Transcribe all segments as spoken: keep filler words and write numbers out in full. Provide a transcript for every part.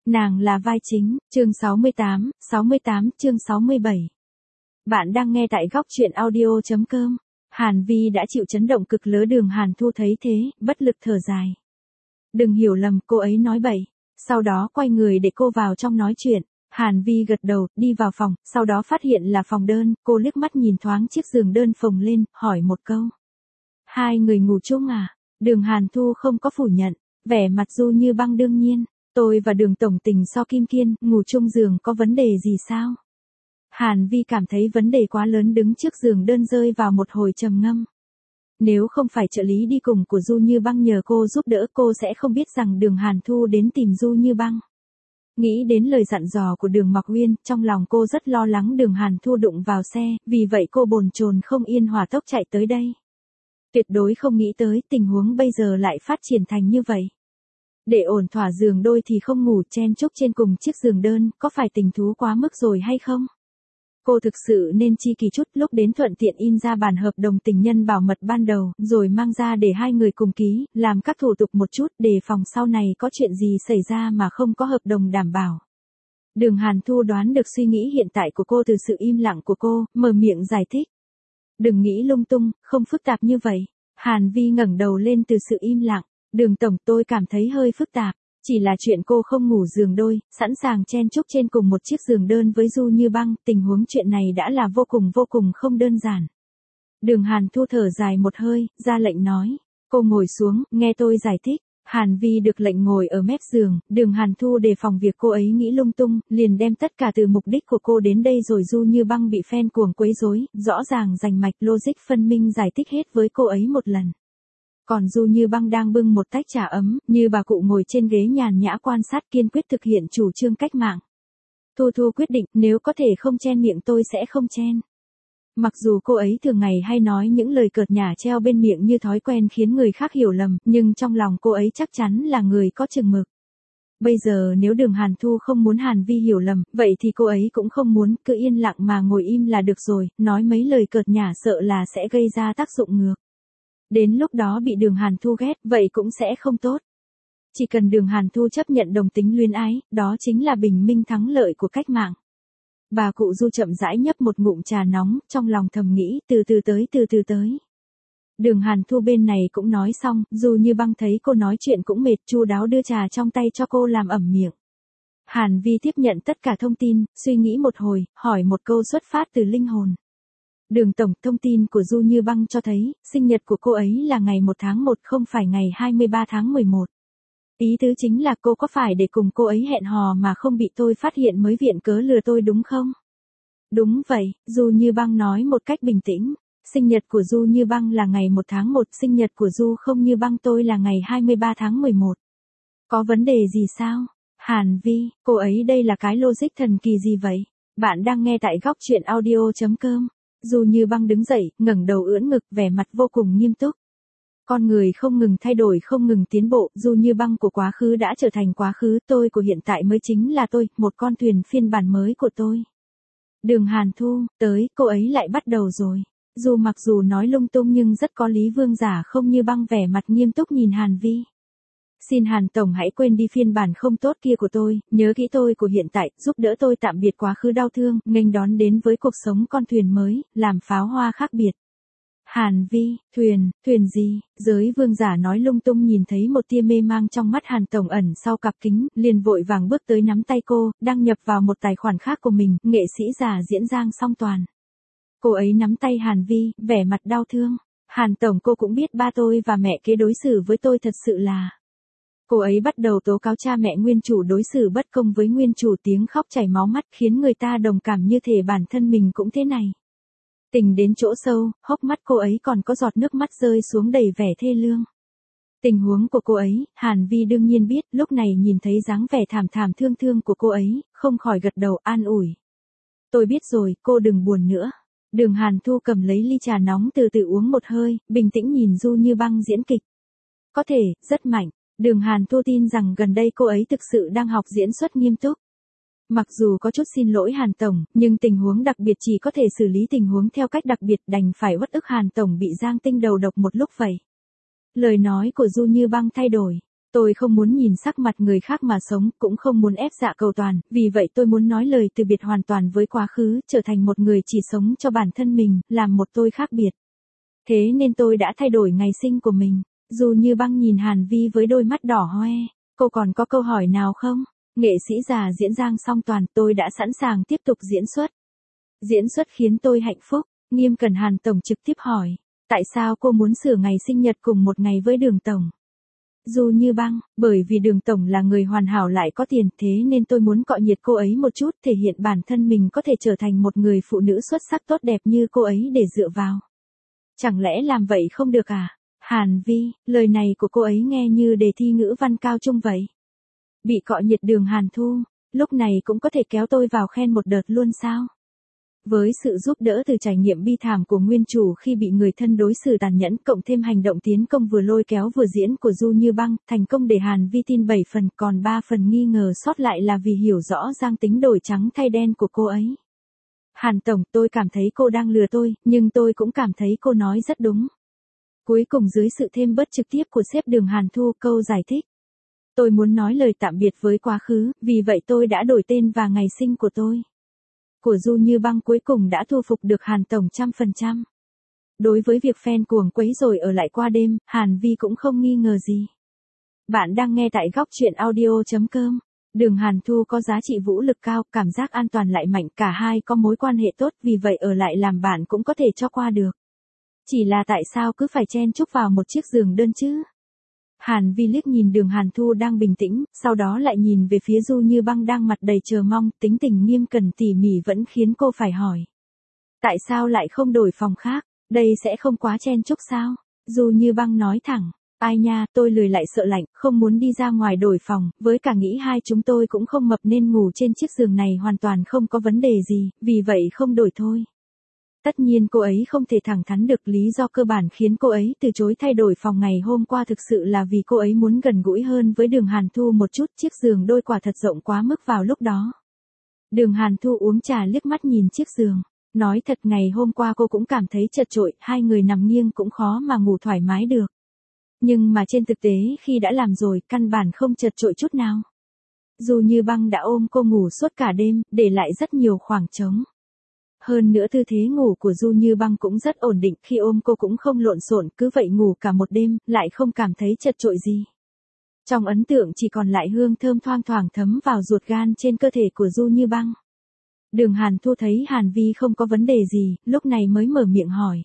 Nàng là vai chính, chương sáu mươi tám, sáu mươi tám, chương sáu mươi bảy. Bạn đang nghe tại góc truyện audio chấm com. Hàn Vi đã chịu chấn động cực lớn. Đường Hàn Thu thấy thế, bất lực thở dài. Đừng hiểu lầm, cô ấy nói bậy. Sau đó quay người để cô vào trong nói chuyện. Hàn Vi gật đầu, đi vào phòng, sau đó phát hiện là phòng đơn, cô liếc mắt nhìn thoáng chiếc giường đơn phồng lên, hỏi một câu. Hai người ngủ chung à? Đường Hàn Thu không có phủ nhận, vẻ mặt du như băng đương nhiên. Tôi và Đường tổng tình so kim kiên, ngủ chung giường có vấn đề gì sao? Hàn Vi cảm thấy vấn đề quá lớn, đứng trước giường đơn rơi vào một hồi trầm ngâm. Nếu không phải trợ lý đi cùng của Du Như Băng nhờ cô giúp đỡ, cô sẽ không biết rằng Đường Hàn Thu đến tìm Du Như Băng. Nghĩ đến lời dặn dò của Đường Mặc Uyên, trong lòng cô rất lo lắng Đường Hàn Thu đụng vào xe, vì vậy cô bồn chồn không yên hỏa tốc chạy tới đây. Tuyệt đối không nghĩ tới tình huống bây giờ lại phát triển thành như vậy. Để ổn thỏa giường đôi thì không ngủ chen chúc trên cùng chiếc giường đơn, có phải tình thú quá mức rồi hay không? Cô thực sự nên chi kỳ chút, lúc đến thuận tiện in ra bản hợp đồng tình nhân bảo mật ban đầu, rồi mang ra để hai người cùng ký, làm các thủ tục một chút, để phòng sau này có chuyện gì xảy ra mà không có hợp đồng đảm bảo. Đường Hàn Thu đoán được suy nghĩ hiện tại của cô từ sự im lặng của cô, mở miệng giải thích. Đừng nghĩ lung tung, không phức tạp như vậy. Hàn Vi ngẩng đầu lên từ sự im lặng. Đường tổng, tôi cảm thấy hơi phức tạp, chỉ là chuyện cô không ngủ giường đôi, sẵn sàng chen chúc trên cùng một chiếc giường đơn với Du Như Băng, tình huống chuyện này đã là vô cùng vô cùng không đơn giản. Đường Hàn Thu thở dài một hơi, ra lệnh nói, cô ngồi xuống, nghe tôi giải thích. Hàn Vi được lệnh ngồi ở mép giường, Đường Hàn Thu đề phòng việc cô ấy nghĩ lung tung, liền đem tất cả từ mục đích của cô đến đây rồi Du Như Băng bị fan cuồng quấy rối, rõ ràng rành mạch logic phân minh giải thích hết với cô ấy một lần. Còn Du Như Băng đang bưng một tách trà ấm, như bà cụ ngồi trên ghế nhàn nhã quan sát, kiên quyết thực hiện chủ trương cách mạng. Thu Thu quyết định, nếu có thể không chen miệng tôi sẽ không chen. Mặc dù cô ấy thường ngày hay nói những lời cợt nhả treo bên miệng như thói quen khiến người khác hiểu lầm, nhưng trong lòng cô ấy chắc chắn là người có chừng mực. Bây giờ nếu Đường Hàn Thu không muốn Hàn Vi hiểu lầm, vậy thì cô ấy cũng không muốn, cứ yên lặng mà ngồi im là được rồi, nói mấy lời cợt nhả sợ là sẽ gây ra tác dụng ngược. Đến lúc đó bị Đường Hàn Thu ghét, vậy cũng sẽ không tốt. Chỉ cần Đường Hàn Thu chấp nhận đồng tính luyến ái, đó chính là bình minh thắng lợi của cách mạng. Bà cụ Du chậm rãi nhấp một ngụm trà nóng, trong lòng thầm nghĩ, từ từ tới từ từ tới. Đường Hàn Thu bên này cũng nói xong, Du Như Băng thấy cô nói chuyện cũng mệt, chu đáo đưa trà trong tay cho cô làm ẩm miệng. Hàn Vi tiếp nhận tất cả thông tin, suy nghĩ một hồi, hỏi một câu xuất phát từ linh hồn. Đường tổng, thông tin của Du Như Băng cho thấy, sinh nhật của cô ấy là ngày một tháng một, không phải ngày hai mươi ba tháng mười một. Ý tứ chính là cô có phải để cùng cô ấy hẹn hò mà không bị tôi phát hiện mới viện cớ lừa tôi đúng không? Đúng vậy, Du Như Băng nói một cách bình tĩnh. Sinh nhật của Du Như Băng là ngày một tháng một, sinh nhật của Du Không Như Băng tôi là ngày hai mươi ba tháng mười một. Có vấn đề gì sao? Hàn Vi, cô ấy đây là cái logic thần kỳ gì vậy? Bạn đang nghe tại góc truyện audio chấm com. Du Như Băng đứng dậy, ngẩng đầu ưỡn ngực, vẻ mặt vô cùng nghiêm túc. Con người không ngừng thay đổi, không ngừng tiến bộ, Du Như Băng của quá khứ đã trở thành quá khứ, tôi của hiện tại mới chính là tôi, một con thuyền phiên bản mới của tôi. Đường Hàn Thu, tới, cô ấy lại bắt đầu rồi. Dù mặc dù nói lung tung nhưng rất có lý. Vương Giả Không Như Băng vẻ mặt nghiêm túc nhìn Hàn Vi. Xin Hàn tổng hãy quên đi phiên bản không tốt kia của tôi, nhớ kỹ tôi của hiện tại, giúp đỡ tôi tạm biệt quá khứ đau thương, nghênh đón đến với cuộc sống con thuyền mới, làm pháo hoa khác biệt. Hàn Vi, thuyền, thuyền gì? Giới vương giả nói lung tung nhìn thấy một tia mê mang trong mắt Hàn tổng ẩn sau cặp kính, liền vội vàng bước tới nắm tay cô, đăng nhập vào một tài khoản khác của mình, nghệ sĩ giả diễn Giang Song Toàn. Cô ấy nắm tay Hàn Vi, vẻ mặt đau thương. Hàn tổng, cô cũng biết ba tôi và mẹ kế đối xử với tôi thật sự là... Cô ấy bắt đầu tố cáo cha mẹ nguyên chủ đối xử bất công với nguyên chủ, tiếng khóc chảy máu mắt khiến người ta đồng cảm như thể bản thân mình cũng thế này. Tình đến chỗ sâu, hốc mắt cô ấy còn có giọt nước mắt rơi xuống đầy vẻ thê lương. Tình huống của cô ấy, Hàn Vi đương nhiên biết, lúc này nhìn thấy dáng vẻ thảm thảm thương thương của cô ấy, không khỏi gật đầu an ủi. Tôi biết rồi, cô đừng buồn nữa. Đường Hàn Thu cầm lấy ly trà nóng từ từ uống một hơi, bình tĩnh nhìn Du Như Băng diễn kịch. Có thể, rất mạnh. Đường Hàn Thu tin rằng gần đây cô ấy thực sự đang học diễn xuất nghiêm túc. Mặc dù có chút xin lỗi Hàn tổng, nhưng tình huống đặc biệt chỉ có thể xử lý tình huống theo cách đặc biệt, đành phải uất ức Hàn tổng bị Giang Tinh đầu độc một lúc vậy. Lời nói của Du Như Băng thay đổi. Tôi không muốn nhìn sắc mặt người khác mà sống, cũng không muốn ép dạ cầu toàn, vì vậy tôi muốn nói lời từ biệt hoàn toàn với quá khứ, trở thành một người chỉ sống cho bản thân mình, làm một tôi khác biệt. Thế nên tôi đã thay đổi ngày sinh của mình. Du Như Băng nhìn Hàn Vi với đôi mắt đỏ hoe. Cô còn có câu hỏi nào không? Nghệ sĩ già diễn Giang Song Toàn, tôi đã sẵn sàng tiếp tục diễn xuất. Diễn xuất khiến tôi hạnh phúc. Nghiêm Cẩn Hàn Tổng trực tiếp hỏi. Tại sao cô muốn sửa ngày sinh nhật cùng một ngày với Đường Tổng? Du Như Băng, bởi vì Đường Tổng là người hoàn hảo lại có tiền, thế nên tôi muốn cọ nhiệt cô ấy một chút, thể hiện bản thân mình có thể trở thành một người phụ nữ xuất sắc tốt đẹp như cô ấy để dựa vào. Chẳng lẽ làm vậy không được à? Hàn Vi, lời này của cô ấy nghe như đề thi ngữ văn cao trung vậy. Bị cọ nhiệt Đường Hàn Thu, lúc này cũng có thể kéo tôi vào khen một đợt luôn sao? Với sự giúp đỡ từ trải nghiệm bi thảm của nguyên chủ khi bị người thân đối xử tàn nhẫn, cộng thêm hành động tiến công vừa lôi kéo vừa diễn của Du Như Băng, thành công để Hàn Vi tin bảy phần, còn ba phần nghi ngờ sót lại là vì hiểu rõ Giang tính đổi trắng thay đen của cô ấy. Hàn Tổng, tôi cảm thấy cô đang lừa tôi, nhưng tôi cũng cảm thấy cô nói rất đúng. Cuối cùng dưới sự thêm bớt trực tiếp của sếp Đường Hàn Thu, câu giải thích. Tôi muốn nói lời tạm biệt với quá khứ, vì vậy tôi đã đổi tên và ngày sinh của tôi. Của Du Như Băng cuối cùng đã thu phục được Hàn Tổng trăm phần trăm. Đối với việc fan cuồng quấy rồi ở lại qua đêm, Hàn Vi cũng không nghi ngờ gì. Bạn đang nghe tại góc truyện audio.com. Đường Hàn Thu có giá trị vũ lực cao, cảm giác an toàn lại mạnh, cả hai có mối quan hệ tốt, vì vậy ở lại làm bạn cũng có thể cho qua được. Chỉ là tại sao cứ phải chen chúc vào một chiếc giường đơn chứ? Hàn Vi liếc nhìn Đường Hàn Thu đang bình tĩnh, sau đó lại nhìn về phía Du Như Băng đang mặt đầy chờ mong, tính tình nghiêm cẩn tỉ mỉ vẫn khiến cô phải hỏi. Tại sao lại không đổi phòng khác, đây sẽ không quá chen chúc sao? Du Như Băng nói thẳng, ai nha, tôi lười lại sợ lạnh, không muốn đi ra ngoài đổi phòng, với cả nghĩ hai chúng tôi cũng không mập nên ngủ trên chiếc giường này hoàn toàn không có vấn đề gì, vì vậy không đổi thôi. Tất nhiên cô ấy không thể thẳng thắn được, lý do cơ bản khiến cô ấy từ chối thay đổi phòng ngày hôm qua thực sự là vì cô ấy muốn gần gũi hơn với Đường Hàn Thu một chút, chiếc giường đôi quả thật rộng quá mức vào lúc đó. Đường Hàn Thu uống trà liếc mắt nhìn chiếc giường, nói thật ngày hôm qua cô cũng cảm thấy chật chội, hai người nằm nghiêng cũng khó mà ngủ thoải mái được. Nhưng mà trên thực tế khi đã làm rồi, căn bản không chật chội chút nào. Du Như Băng đã ôm cô ngủ suốt cả đêm, để lại rất nhiều khoảng trống. Hơn nữa tư thế ngủ của Du Như Băng cũng rất ổn định, khi ôm cô cũng không lộn xộn, cứ vậy ngủ cả một đêm, lại không cảm thấy chật chội gì. Trong ấn tượng chỉ còn lại hương thơm thoang thoảng thấm vào ruột gan trên cơ thể của Du Như Băng. Đường Hàn Thu thấy Hàn Vi không có vấn đề gì, lúc này mới mở miệng hỏi.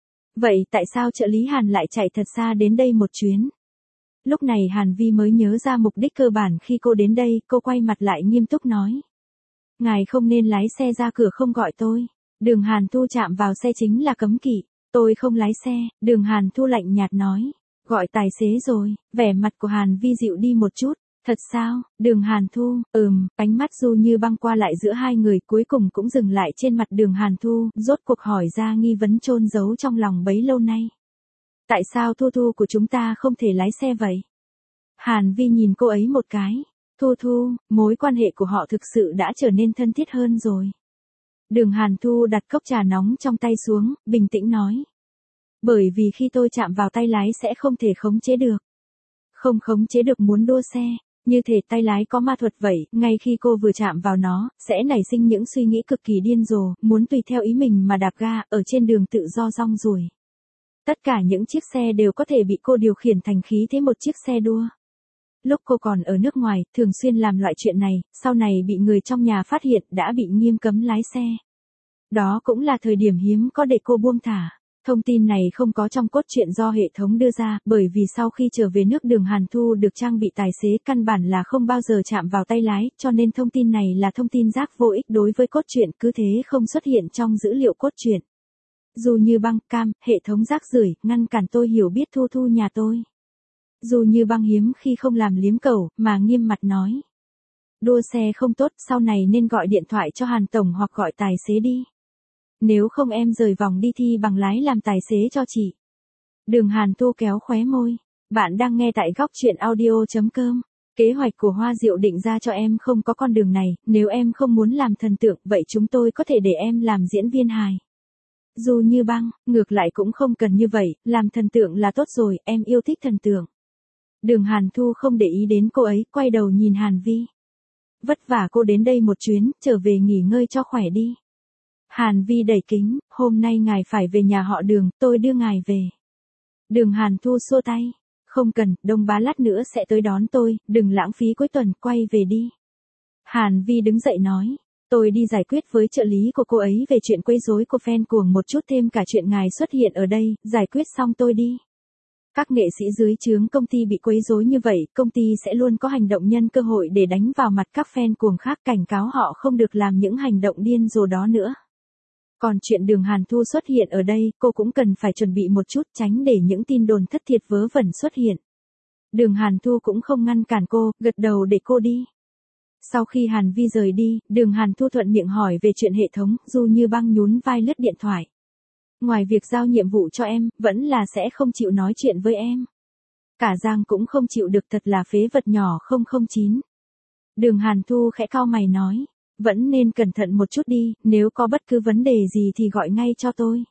Vậy tại sao trợ lý Hàn lại chạy thật xa đến đây một chuyến? Lúc này Hàn Vi mới nhớ ra mục đích cơ bản khi cô đến đây, cô quay mặt lại nghiêm túc nói. Ngài không nên lái xe ra cửa không gọi tôi. Đường Hàn Thu chạm vào xe chính là cấm kỵ. Tôi không lái xe, Đường Hàn Thu lạnh nhạt nói. Gọi tài xế rồi, vẻ mặt của Hàn Vi dịu đi một chút. Thật sao, Đường Hàn Thu, ừm, ánh mắt Du Như Băng qua lại giữa hai người cuối cùng cũng dừng lại trên mặt Đường Hàn Thu, rốt cuộc hỏi ra nghi vấn chôn giấu trong lòng bấy lâu nay. Tại sao Thu Thu của chúng ta không thể lái xe vậy? Hàn Vi nhìn cô ấy một cái. Thu Thu, mối quan hệ của họ thực sự đã trở nên thân thiết hơn rồi. Đường Hàn Thu đặt cốc trà nóng trong tay xuống, bình tĩnh nói. Bởi vì khi tôi chạm vào tay lái sẽ không thể khống chế được. Không khống chế được muốn đua xe, như thể tay lái có ma thuật vậy, ngay khi cô vừa chạm vào nó, sẽ nảy sinh những suy nghĩ cực kỳ điên rồ, muốn tùy theo ý mình mà đạp ga, ở trên đường tự do rong ruổi. Tất cả những chiếc xe đều có thể bị cô điều khiển thành khí thế một chiếc xe đua. Lúc cô còn ở nước ngoài, thường xuyên làm loại chuyện này, sau này bị người trong nhà phát hiện đã bị nghiêm cấm lái xe. Đó cũng là thời điểm hiếm có để cô buông thả. Thông tin này không có trong cốt truyện do hệ thống đưa ra, bởi vì sau khi trở về nước Đường Hàn Thu được trang bị tài xế căn bản là không bao giờ chạm vào tay lái, cho nên thông tin này là thông tin rác vô ích đối với cốt truyện, cứ thế không xuất hiện trong dữ liệu cốt truyện. Dù Như Băng, cam, hệ thống rác rưởi, ngăn cản tôi hiểu biết Thu Thu nhà tôi. Dù Như Băng hiếm khi không làm liếm cầu, mà nghiêm mặt nói. Đua xe không tốt, sau này nên gọi điện thoại cho Hàn Tổng hoặc gọi tài xế đi. Nếu không em rời vòng đi thi bằng lái làm tài xế cho chị. Đường Hàn Thu kéo khóe môi. Bạn đang nghe tại góc truyện audio.com. Kế hoạch của Hoa Diệu định ra cho em không có con đường này, nếu em không muốn làm thần tượng, vậy chúng tôi có thể để em làm diễn viên hài. Dù Như Băng, ngược lại cũng không cần như vậy, làm thần tượng là tốt rồi, em yêu thích thần tượng. Đường Hàn Thu không để ý đến cô ấy, quay đầu nhìn Hàn Vi. Vất vả cô đến đây một chuyến, trở về nghỉ ngơi cho khỏe đi. Hàn Vi đẩy kính, hôm nay ngài phải về nhà họ Đường, tôi đưa ngài về. Đường Hàn Thu xua tay. Không cần, Đông Bá lát nữa sẽ tới đón tôi, đừng lãng phí cuối tuần, quay về đi. Hàn Vi đứng dậy nói. Tôi đi giải quyết với trợ lý của cô ấy về chuyện quấy rối của fan cuồng một chút, thêm cả chuyện ngài xuất hiện ở đây, giải quyết xong tôi đi. Các nghệ sĩ dưới trướng công ty bị quấy rối như vậy, công ty sẽ luôn có hành động nhân cơ hội để đánh vào mặt các fan cuồng khác, cảnh cáo họ không được làm những hành động điên rồ đó nữa. Còn chuyện Đường Hàn Thu xuất hiện ở đây, cô cũng cần phải chuẩn bị một chút, tránh để những tin đồn thất thiệt vớ vẩn xuất hiện. Đường Hàn Thu cũng không ngăn cản cô, gật đầu để cô đi. Sau khi Hàn Vi rời đi, Đường Hàn Thu thuận miệng hỏi về chuyện hệ thống, Du Như Băng nhún vai lướt điện thoại. Ngoài việc giao nhiệm vụ cho em, vẫn là sẽ không chịu nói chuyện với em. Cả Giang cũng không chịu được, thật là phế vật nhỏ không không chín. Đường Hàn Thu khẽ cau mày nói, vẫn nên cẩn thận một chút đi, nếu có bất cứ vấn đề gì thì gọi ngay cho tôi.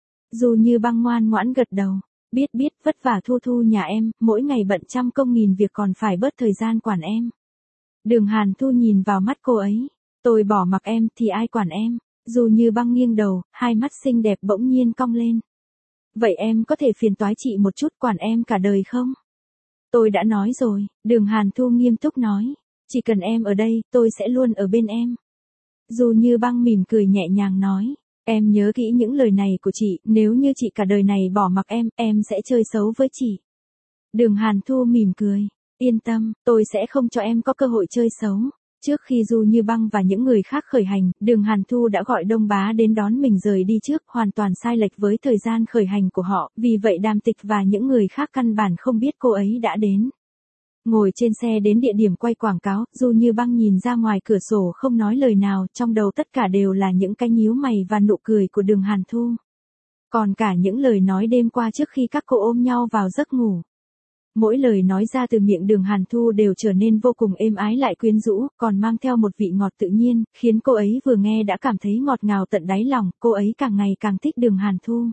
Du Như Băng ngoan ngoãn gật đầu, biết biết, vất vả Thu Thu nhà em, mỗi ngày bận trăm công nghìn việc còn phải bớt thời gian quản em. Đường Hàn Thu nhìn vào mắt cô ấy, tôi bỏ mặc em thì ai quản em. Du Như Băng nghiêng đầu, hai mắt xinh đẹp bỗng nhiên cong lên. Vậy em có thể phiền toái chị một chút, quản em cả đời không? Tôi đã nói rồi, Đường Hàn Thu nghiêm túc nói, chỉ cần em ở đây, tôi sẽ luôn ở bên em. Du Như Băng mỉm cười nhẹ nhàng nói, em nhớ kỹ những lời này của chị, nếu như chị cả đời này bỏ mặc em, em sẽ chơi xấu với chị. Đường Hàn Thu mỉm cười, yên tâm, tôi sẽ không cho em có cơ hội chơi xấu. Trước khi Du Như Băng và những người khác khởi hành, Đường Hàn Thu đã gọi Đông Bá đến đón mình rời đi trước, hoàn toàn sai lệch với thời gian khởi hành của họ, vì vậy Đàm Tịch và những người khác căn bản không biết cô ấy đã đến. Ngồi trên xe đến địa điểm quay quảng cáo, Du Như Băng nhìn ra ngoài cửa sổ không nói lời nào, trong đầu tất cả đều là những cái nhíu mày và nụ cười của Đường Hàn Thu. Còn cả những lời nói đêm qua trước khi các cô ôm nhau vào giấc ngủ. Mỗi lời nói ra từ miệng Đường Hàn Thu đều trở nên vô cùng êm ái lại quyến rũ, còn mang theo một vị ngọt tự nhiên, khiến cô ấy vừa nghe đã cảm thấy ngọt ngào tận đáy lòng, cô ấy càng ngày càng thích Đường Hàn Thu.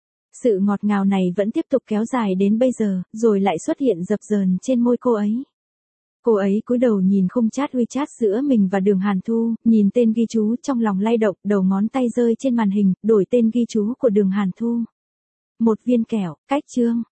Sự ngọt ngào này vẫn tiếp tục kéo dài đến bây giờ, rồi lại xuất hiện dập dờn trên môi cô ấy. Cô ấy cúi đầu nhìn khung chat WeChat giữa mình và Đường Hàn Thu, nhìn tên ghi chú trong lòng lay động, đầu ngón tay rơi trên màn hình, đổi tên ghi chú của Đường Hàn Thu. Một viên kẹo, cách chương.